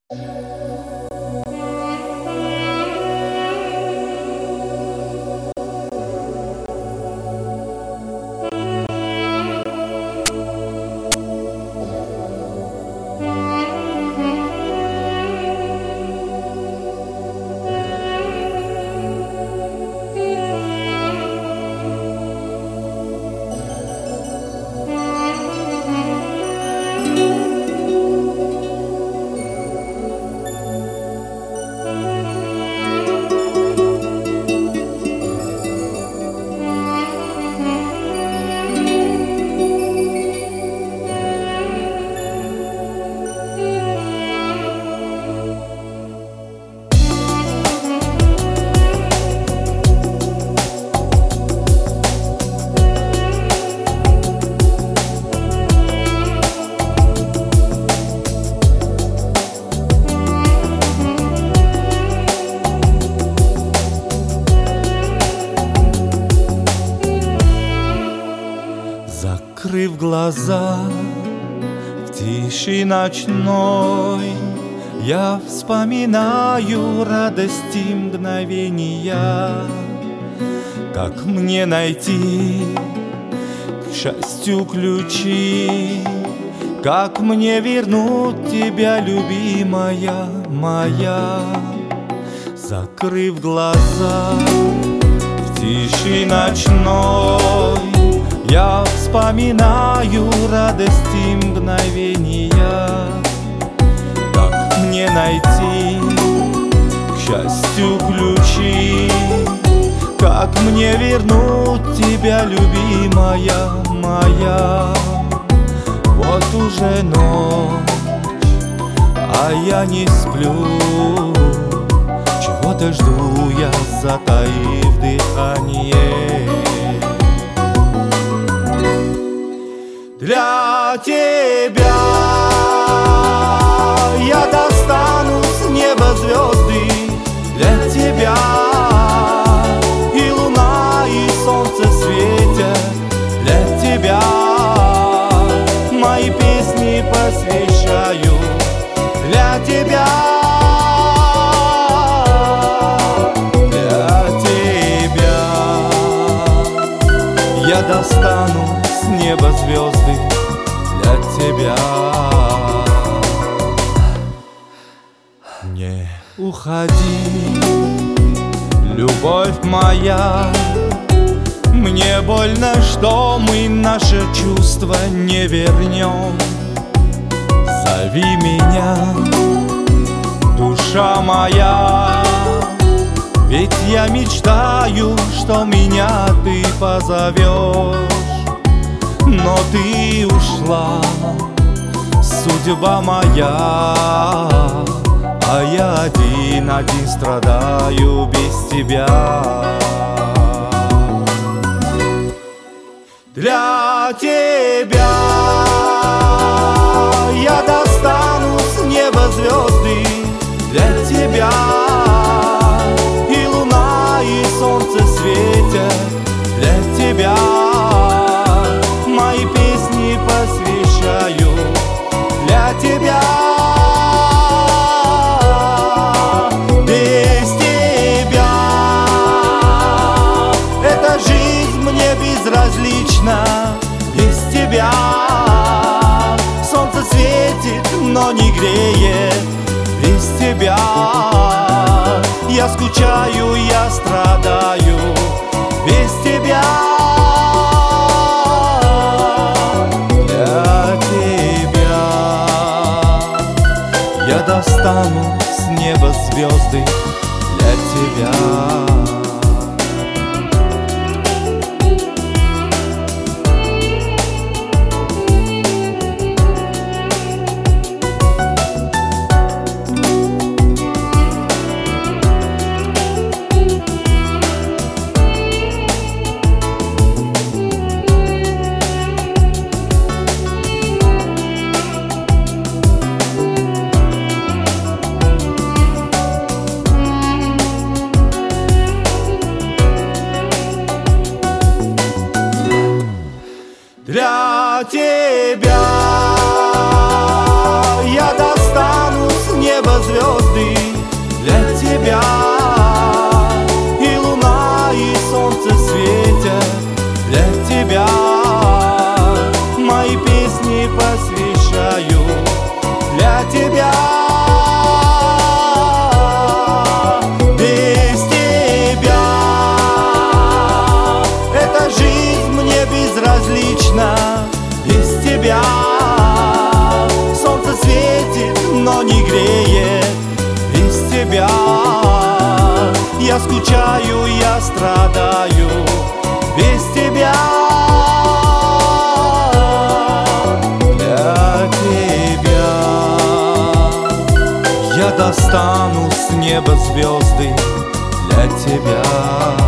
Закрыв глаза в тиши ночной, я вспоминаю радости мгновения. Как мне найти к счастью ключи? Как мне вернуть тебя, любимая моя? Закрыв глаза в тиши ночной, я вспоминаю радости мгновения. Как мне найти к счастью ключи? Как мне вернуть тебя, любимая моя? Вот уже ночь, а я не сплю. Чего-то жду я, затаив дыхание. Для тебя я достану с неба звезды. Для тебя и луна, и солнце светят. Для тебя мои песни посвящаю. Для тебя, для тебя я достану с неба звезды. Для тебя не уходи, любовь моя. Мне больно, что мы наше чувство не вернем. Зови меня, душа моя, ведь я мечтаю, что меня ты позовешь. Но ты ушла, судьба моя, а я один страдаю без тебя. Для тебя я достану с неба звезды. Для тебя и луна, и солнце светят. Для тебя мои песни посвящаю. Для тебя, без тебя эта жизнь мне безразлична. Без тебя солнце светит, но не греет. Без тебя я скучаю, я страдаю. Без тебя я достану с неба звезды. Для тебя. тебя. Без тебя эта жизнь мне безразлична. Без тебя солнце светит, но не греет. Без тебя я скучаю, я страдаю. Без тебя, для тебя я достану с неба звезды для тебя.